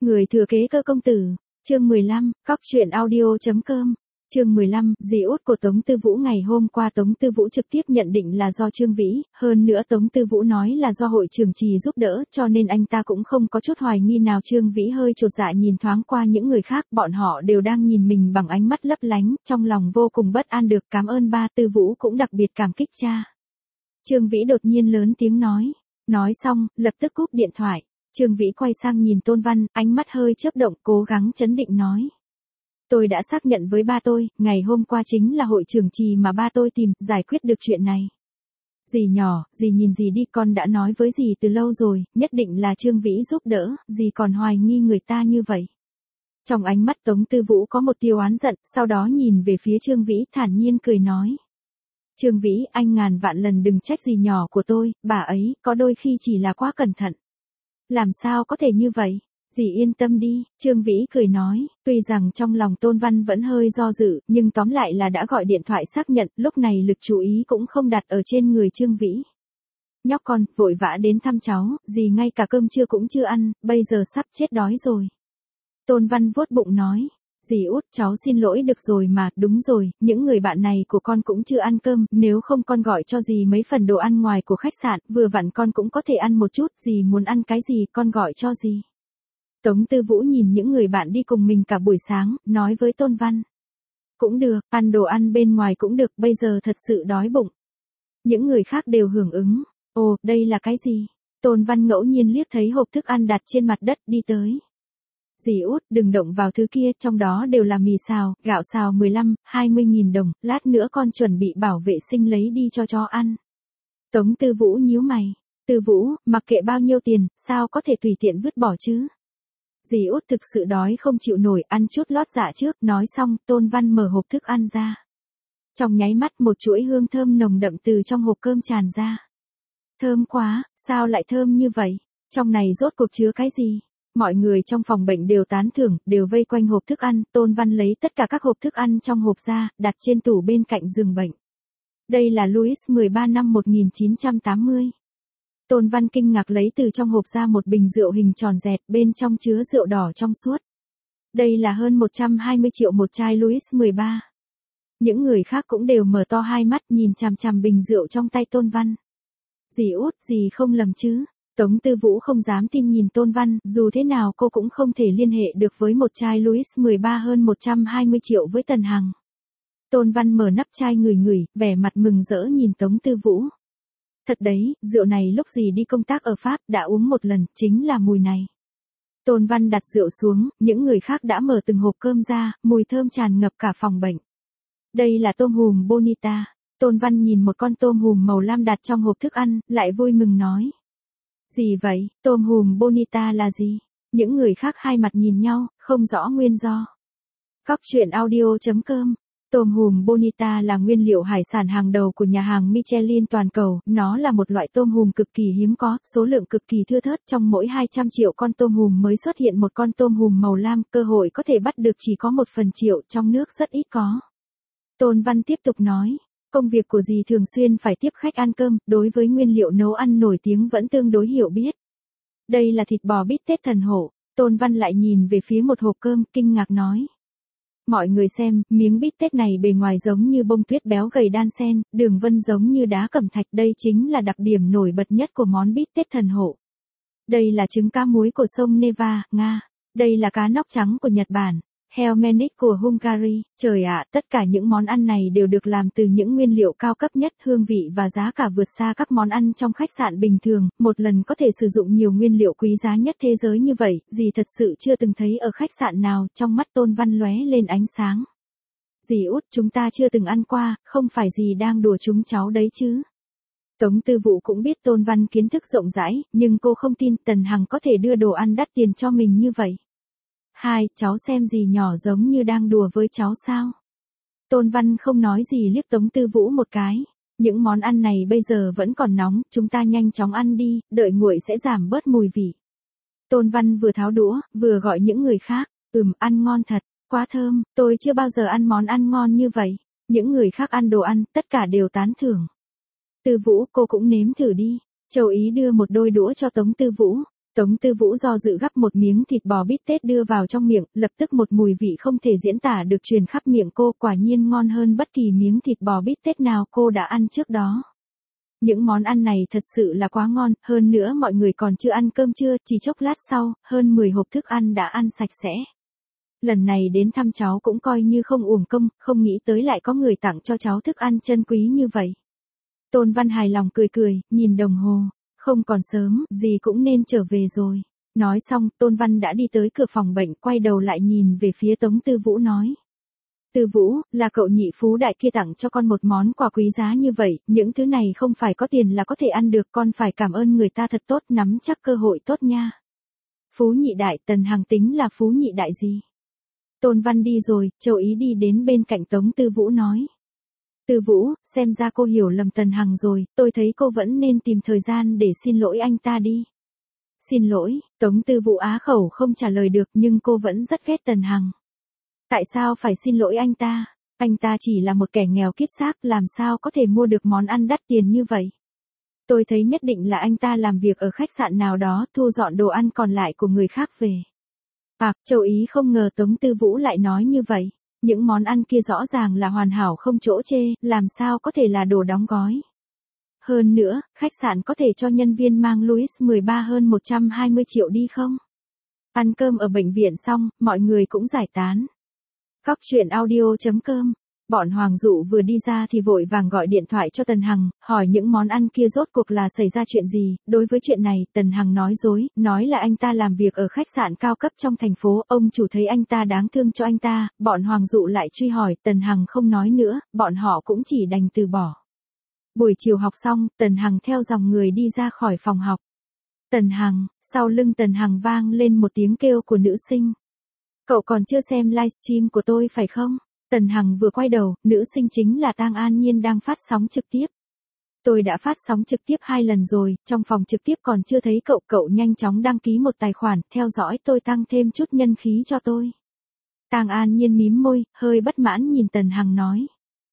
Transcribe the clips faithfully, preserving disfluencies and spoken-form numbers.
Người thừa kế Cơ công tử, chương mười lăm, cóc truyện audio.com. Chương mười lăm, dì út của Tống Tư Vũ. Ngày hôm qua Tống Tư Vũ trực tiếp nhận định là do Trương Vĩ, hơn nữa Tống Tư Vũ nói là do hội trưởng Trì giúp đỡ, cho nên anh ta cũng không có chút hoài nghi nào. Trương Vĩ hơi chột dạ nhìn thoáng qua những người khác, bọn họ đều đang nhìn mình bằng ánh mắt lấp lánh, trong lòng vô cùng bất an. Được, cảm ơn ba. Tư Vũ cũng đặc biệt cảm kích cha. Trương Vĩ đột nhiên lớn tiếng nói, nói xong, lập tức cúp điện thoại. Trương Vĩ quay sang nhìn Tôn Văn, ánh mắt hơi chớp động, cố gắng trấn định nói. Tôi đã xác nhận với ba tôi, ngày hôm qua chính là hội trưởng Trì mà ba tôi tìm, giải quyết được chuyện này. Dì nhỏ, dì nhìn dì đi, con đã nói với dì từ lâu rồi, nhất định là Trương Vĩ giúp đỡ, dì còn hoài nghi người ta như vậy. Trong ánh mắt Tống Tư Vũ có một tia oán giận, sau đó nhìn về phía Trương Vĩ thản nhiên cười nói. Trương Vĩ, anh ngàn vạn lần đừng trách dì nhỏ của tôi, bà ấy, có đôi khi chỉ là quá cẩn thận. Làm sao có thể như vậy? Dì yên tâm đi, Trương Vĩ cười nói, tuy rằng trong lòng Tôn Văn vẫn hơi do dự, nhưng tóm lại là đã gọi điện thoại xác nhận, lúc này lực chú ý cũng không đặt ở trên người Trương Vĩ. Nhóc con, vội vã đến thăm cháu, dì ngay cả cơm trưa cũng chưa ăn, bây giờ sắp chết đói rồi. Tôn Văn vuốt bụng nói, dì út, cháu xin lỗi được rồi mà, đúng rồi, những người bạn này của con cũng chưa ăn cơm, nếu không con gọi cho dì mấy phần đồ ăn ngoài của khách sạn, vừa vặn con cũng có thể ăn một chút, dì muốn ăn cái gì con gọi cho dì. Tống Tư Vũ nhìn những người bạn đi cùng mình cả buổi sáng, nói với Tôn Văn. Cũng được, ăn đồ ăn bên ngoài cũng được, bây giờ thật sự đói bụng. Những người khác đều hưởng ứng. Ồ, đây là cái gì? Tôn Văn ngẫu nhiên liếc thấy hộp thức ăn đặt trên mặt đất, đi tới. Dì út, đừng động vào thứ kia, trong đó đều là mì xào, gạo xào mười lăm, hai mươi nghìn đồng, lát nữa con chuẩn bị bảo vệ sinh lấy đi cho chó ăn. Tống Tư Vũ nhíu mày. Tư Vũ, mặc kệ bao nhiêu tiền, sao có thể tùy tiện vứt bỏ chứ? Dì út thực sự đói không chịu nổi, ăn chút lót dạ trước. Nói xong, Tôn Văn mở hộp thức ăn ra. Trong nháy mắt một chuỗi hương thơm nồng đậm từ trong hộp cơm tràn ra. Thơm quá, sao lại thơm như vậy? Trong này rốt cuộc chứa cái gì? Mọi người trong phòng bệnh đều tán thưởng, đều vây quanh hộp thức ăn. Tôn Văn lấy tất cả các hộp thức ăn trong hộp ra, đặt trên tủ bên cạnh giường bệnh. Đây là Louis mười ba năm một nghìn chín trăm tám mươi. Tôn Văn kinh ngạc lấy từ trong hộp ra một bình rượu hình tròn dẹt, bên trong chứa rượu đỏ trong suốt. Đây là hơn một trăm hai mươi triệu một chai Louis mười ba. Những người khác cũng đều mở to hai mắt nhìn chằm chằm bình rượu trong tay Tôn Văn. Dì út, dì không lầm chứ? Tống Tư Vũ không dám tin nhìn Tôn Văn, dù thế nào cô cũng không thể liên hệ được với một chai Louis mười ba hơn một trăm hai mươi triệu với Tần Hằng. Tôn Văn mở nắp chai ngửi ngửi, vẻ mặt mừng rỡ nhìn Tống Tư Vũ. Thật đấy, rượu này lúc dì đi công tác ở Pháp đã uống một lần, chính là mùi này. Tôn Văn đặt rượu xuống, những người khác đã mở từng hộp cơm ra, mùi thơm tràn ngập cả phòng bệnh. Đây là tôm hùm bonita. Tôn Văn nhìn một con tôm hùm màu lam đặt trong hộp thức ăn, lại vui mừng nói. Gì vậy, tôm hùm bonita là gì? Những người khác hai mặt nhìn nhau, không rõ nguyên do. Cóc truyện audio.com. Tôm hùm bonita là nguyên liệu hải sản hàng đầu của nhà hàng Michelin toàn cầu, nó là một loại tôm hùm cực kỳ hiếm có, số lượng cực kỳ thưa thớt, trong mỗi hai trăm triệu con tôm hùm mới xuất hiện một con tôm hùm màu lam, cơ hội có thể bắt được chỉ có một phần triệu, trong nước rất ít có. Tôn Văn tiếp tục nói, công việc của dì thường xuyên phải tiếp khách ăn cơm, đối với nguyên liệu nấu ăn nổi tiếng vẫn tương đối hiểu biết. Đây là thịt bò bít tết thần hổ. Tôn Văn lại nhìn về phía một hộp cơm, kinh ngạc nói. Mọi người xem, miếng bít tết này bề ngoài giống như bông tuyết béo gầy đan xen, đường vân giống như đá cẩm thạch, đây chính là đặc điểm nổi bật nhất của món bít tết thần hổ. Đây là trứng cá muối của sông Neva, Nga. Đây là cá nóc trắng của Nhật Bản. Helmenik của Hungary. Trời ạ, tất cả những món ăn này đều được làm từ những nguyên liệu cao cấp nhất, hương vị và giá cả vượt xa các món ăn trong khách sạn bình thường, một lần có thể sử dụng nhiều nguyên liệu quý giá nhất thế giới như vậy, dì thật sự chưa từng thấy ở khách sạn nào. Trong mắt Tôn Văn lóe lên ánh sáng. Dì út, chúng ta chưa từng ăn qua, không phải dì đang đùa chúng cháu đấy chứ? Tống Tư Vũ cũng biết Tôn Văn kiến thức rộng rãi, nhưng cô không tin Tần Hằng có thể đưa đồ ăn đắt tiền cho mình như vậy. Hai, cháu xem dì nhỏ giống như đang đùa với cháu sao? Tôn Văn không nói gì liếc Tống Tư Vũ một cái. Những món ăn này bây giờ vẫn còn nóng, chúng ta nhanh chóng ăn đi, đợi nguội sẽ giảm bớt mùi vị. Tôn Văn vừa tháo đũa, vừa gọi những người khác, ừm, ăn ngon thật, quá thơm, tôi chưa bao giờ ăn món ăn ngon như vậy. Những người khác ăn đồ ăn, tất cả đều tán thưởng. Tư Vũ, cô cũng nếm thử đi. Châu Ý đưa một đôi đũa cho Tống Tư Vũ. Tống Tư Vũ do dự gắp một miếng thịt bò bít tết đưa vào trong miệng, lập tức một mùi vị không thể diễn tả được truyền khắp miệng cô, quả nhiên ngon hơn bất kỳ miếng thịt bò bít tết nào cô đã ăn trước đó. Những món ăn này thật sự là quá ngon, hơn nữa mọi người còn chưa ăn cơm trưa, chỉ chốc lát sau, hơn mười hộp thức ăn đã ăn sạch sẽ. Lần này đến thăm cháu cũng coi như không uổng công, không nghĩ tới lại có người tặng cho cháu thức ăn chân quý như vậy. Tôn Văn hài lòng cười cười, nhìn đồng hồ, không còn sớm, gì cũng nên trở về rồi. Nói xong, Tôn Văn đã đi tới cửa phòng bệnh, quay đầu lại nhìn về phía Tống Tư Vũ nói. Tư Vũ, là cậu nhị phú đại kia tặng cho con một món quà quý giá như vậy, những thứ này không phải có tiền là có thể ăn được, con phải cảm ơn người ta thật tốt, nắm chắc cơ hội tốt nha. Phú nhị đại, Tần Hằng tính là phú nhị đại gì? Tôn Văn đi rồi, Châu Ý đi đến bên cạnh Tống Tư Vũ nói. Tư Vũ, xem ra cô hiểu lầm Tần Hằng rồi, tôi thấy cô vẫn nên tìm thời gian để xin lỗi anh ta đi. Xin lỗi, Tống Tư Vũ á khẩu không trả lời được nhưng cô vẫn rất ghét Tần Hằng. Tại sao phải xin lỗi anh ta? Anh ta chỉ là một kẻ nghèo kiết xác, làm sao có thể mua được món ăn đắt tiền như vậy? Tôi thấy nhất định là anh ta làm việc ở khách sạn nào đó, thu dọn đồ ăn còn lại của người khác về. À, Châu Ý không ngờ Tống Tư Vũ lại nói như vậy. Những món ăn kia rõ ràng là hoàn hảo không chỗ chê, làm sao có thể là đồ đóng gói. Hơn nữa, khách sạn có thể cho nhân viên mang Louis mười ba hơn một trăm hai mươi triệu đi không? Ăn cơm ở bệnh viện xong, mọi người cũng giải tán. Cóc truyện audio chấm com. Bọn Hoàng Dụ vừa đi ra thì vội vàng gọi điện thoại cho Tần Hằng, hỏi những món ăn kia rốt cuộc là xảy ra chuyện gì. Đối với chuyện này, Tần Hằng nói dối, nói là anh ta làm việc ở khách sạn cao cấp trong thành phố, ông chủ thấy anh ta đáng thương cho anh ta, bọn Hoàng Dụ lại truy hỏi, Tần Hằng không nói nữa, bọn họ cũng chỉ đành từ bỏ. Buổi chiều học xong, Tần Hằng theo dòng người đi ra khỏi phòng học. Tần Hằng, sau lưng Tần Hằng vang lên một tiếng kêu của nữ sinh. Cậu còn chưa xem livestream của tôi phải không? Tần Hằng vừa quay đầu, nữ sinh chính là Tang An Nhiên đang phát sóng trực tiếp. Tôi đã phát sóng trực tiếp hai lần rồi, trong phòng trực tiếp còn chưa thấy cậu, cậu nhanh chóng đăng ký một tài khoản, theo dõi tôi tăng thêm chút nhân khí cho tôi. Tang An Nhiên mím môi, hơi bất mãn nhìn Tần Hằng nói.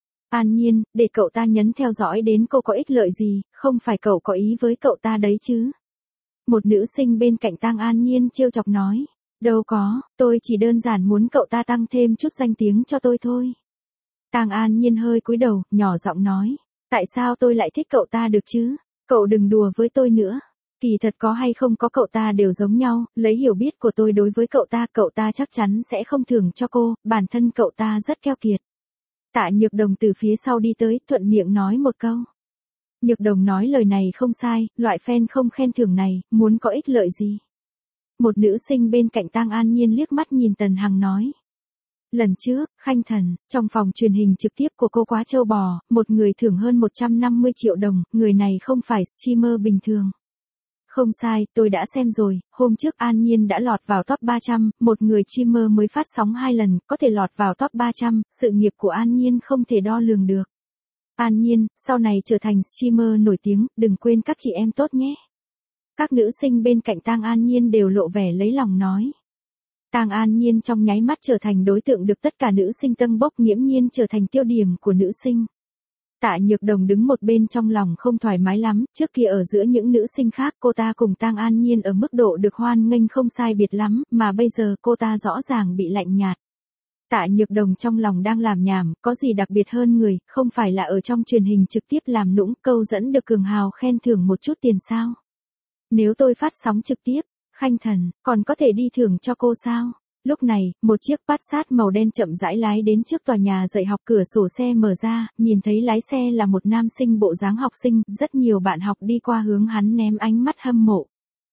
An Nhiên, để cậu ta nhấn theo dõi đến cô có ích lợi gì, không phải cậu có ý với cậu ta đấy chứ. Một nữ sinh bên cạnh Tang An Nhiên trêu chọc nói. Đâu có, tôi chỉ đơn giản muốn cậu ta tăng thêm chút danh tiếng cho tôi thôi. Tang An Nhiên hơi cúi đầu, nhỏ giọng nói. Tại sao tôi lại thích cậu ta được chứ? Cậu đừng đùa với tôi nữa. Kỳ thật có hay không có cậu ta đều giống nhau, lấy hiểu biết của tôi đối với cậu ta, cậu ta chắc chắn sẽ không thưởng cho cô, bản thân cậu ta rất keo kiệt. Tạ Nhược Đồng từ phía sau đi tới, thuận miệng nói một câu. Nhược Đồng nói lời này không sai, loại fan không khen thưởng này, muốn có ích lợi gì? Một nữ sinh bên cạnh Tang An Nhiên liếc mắt nhìn Tần Hằng nói. Lần trước, Khanh Thần, trong phòng truyền hình trực tiếp của cô quá trâu bò, một người thưởng hơn một trăm năm mươi triệu đồng, người này không phải streamer bình thường. Không sai, tôi đã xem rồi, hôm trước An Nhiên đã lọt vào top ba trăm, một người streamer mới phát sóng hai lần, có thể lọt vào top ba trăm, sự nghiệp của An Nhiên không thể đo lường được. An Nhiên, sau này trở thành streamer nổi tiếng, đừng quên các chị em tốt nhé. Các nữ sinh bên cạnh Tang An Nhiên đều lộ vẻ lấy lòng nói. Tang An Nhiên trong nháy mắt trở thành đối tượng được tất cả nữ sinh tâng bốc, nghiễm nhiên trở thành tiêu điểm của nữ sinh. Tạ Nhược Đồng đứng một bên trong lòng không thoải mái lắm, trước kia ở giữa những nữ sinh khác cô ta cùng Tang An Nhiên ở mức độ được hoan nghênh không sai biệt lắm, mà bây giờ cô ta rõ ràng bị lạnh nhạt. Tạ Nhược Đồng trong lòng đang làm nhảm, có gì đặc biệt hơn người, không phải là ở trong truyền hình trực tiếp làm nũng, câu dẫn được cường hào khen thưởng một chút tiền sao? Nếu tôi phát sóng trực tiếp, Khanh Thần, còn có thể đi thưởng cho cô sao? Lúc này, một chiếc Passat màu đen chậm rãi lái đến trước tòa nhà dạy học, cửa sổ xe mở ra, nhìn thấy lái xe là một nam sinh bộ dáng học sinh, rất nhiều bạn học đi qua hướng hắn ném ánh mắt hâm mộ.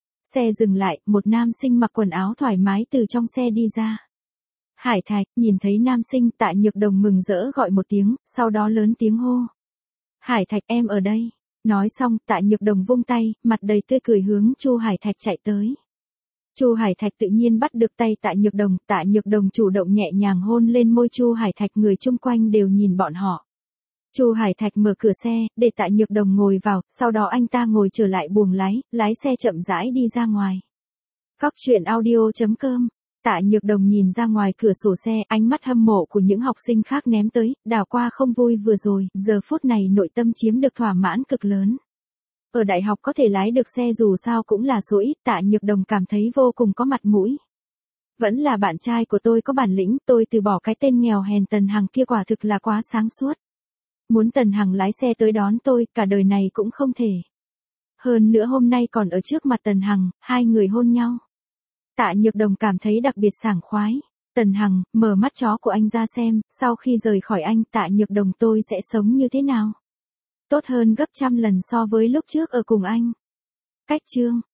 Xe dừng lại, một nam sinh mặc quần áo thoải mái từ trong xe đi ra. Hải Thạch, nhìn thấy nam sinh, Tạ Nhược Đồng mừng rỡ gọi một tiếng, sau đó lớn tiếng hô. Hải Thạch, em ở đây. Nói xong, Tạ Nhược Đồng vung tay, mặt đầy tươi cười hướng Chu Hải Thạch chạy tới. Chu Hải Thạch tự nhiên bắt được tay Tạ Nhược Đồng, Tạ Nhược Đồng chủ động nhẹ nhàng hôn lên môi Chu Hải Thạch, người chung quanh đều nhìn bọn họ. Chu Hải Thạch mở cửa xe, để Tạ Nhược Đồng ngồi vào, sau đó anh ta ngồi trở lại buồng lái, lái xe chậm rãi đi ra ngoài. Cóc truyện audio chấm com. Tạ Nhược Đồng nhìn ra ngoài cửa sổ xe, ánh mắt hâm mộ của những học sinh khác ném tới, đảo qua không vui vừa rồi, giờ phút này nội tâm chiếm được thỏa mãn cực lớn. Ở đại học có thể lái được xe dù sao cũng là số ít, Tạ Nhược Đồng cảm thấy vô cùng có mặt mũi. Vẫn là bạn trai của tôi có bản lĩnh, tôi từ bỏ cái tên nghèo hèn Tần Hằng kia quả thực là quá sáng suốt. Muốn Tần Hằng lái xe tới đón tôi, cả đời này cũng không thể. Hơn nữa hôm nay còn ở trước mặt Tần Hằng, hai người hôn nhau. Tạ Nhược Đồng cảm thấy đặc biệt sảng khoái. Tần Hằng, mở mắt chó của anh ra xem, sau khi rời khỏi anh, Tạ Nhược Đồng tôi sẽ sống như thế nào? Tốt hơn gấp trăm lần so với lúc trước ở cùng anh. Cách chương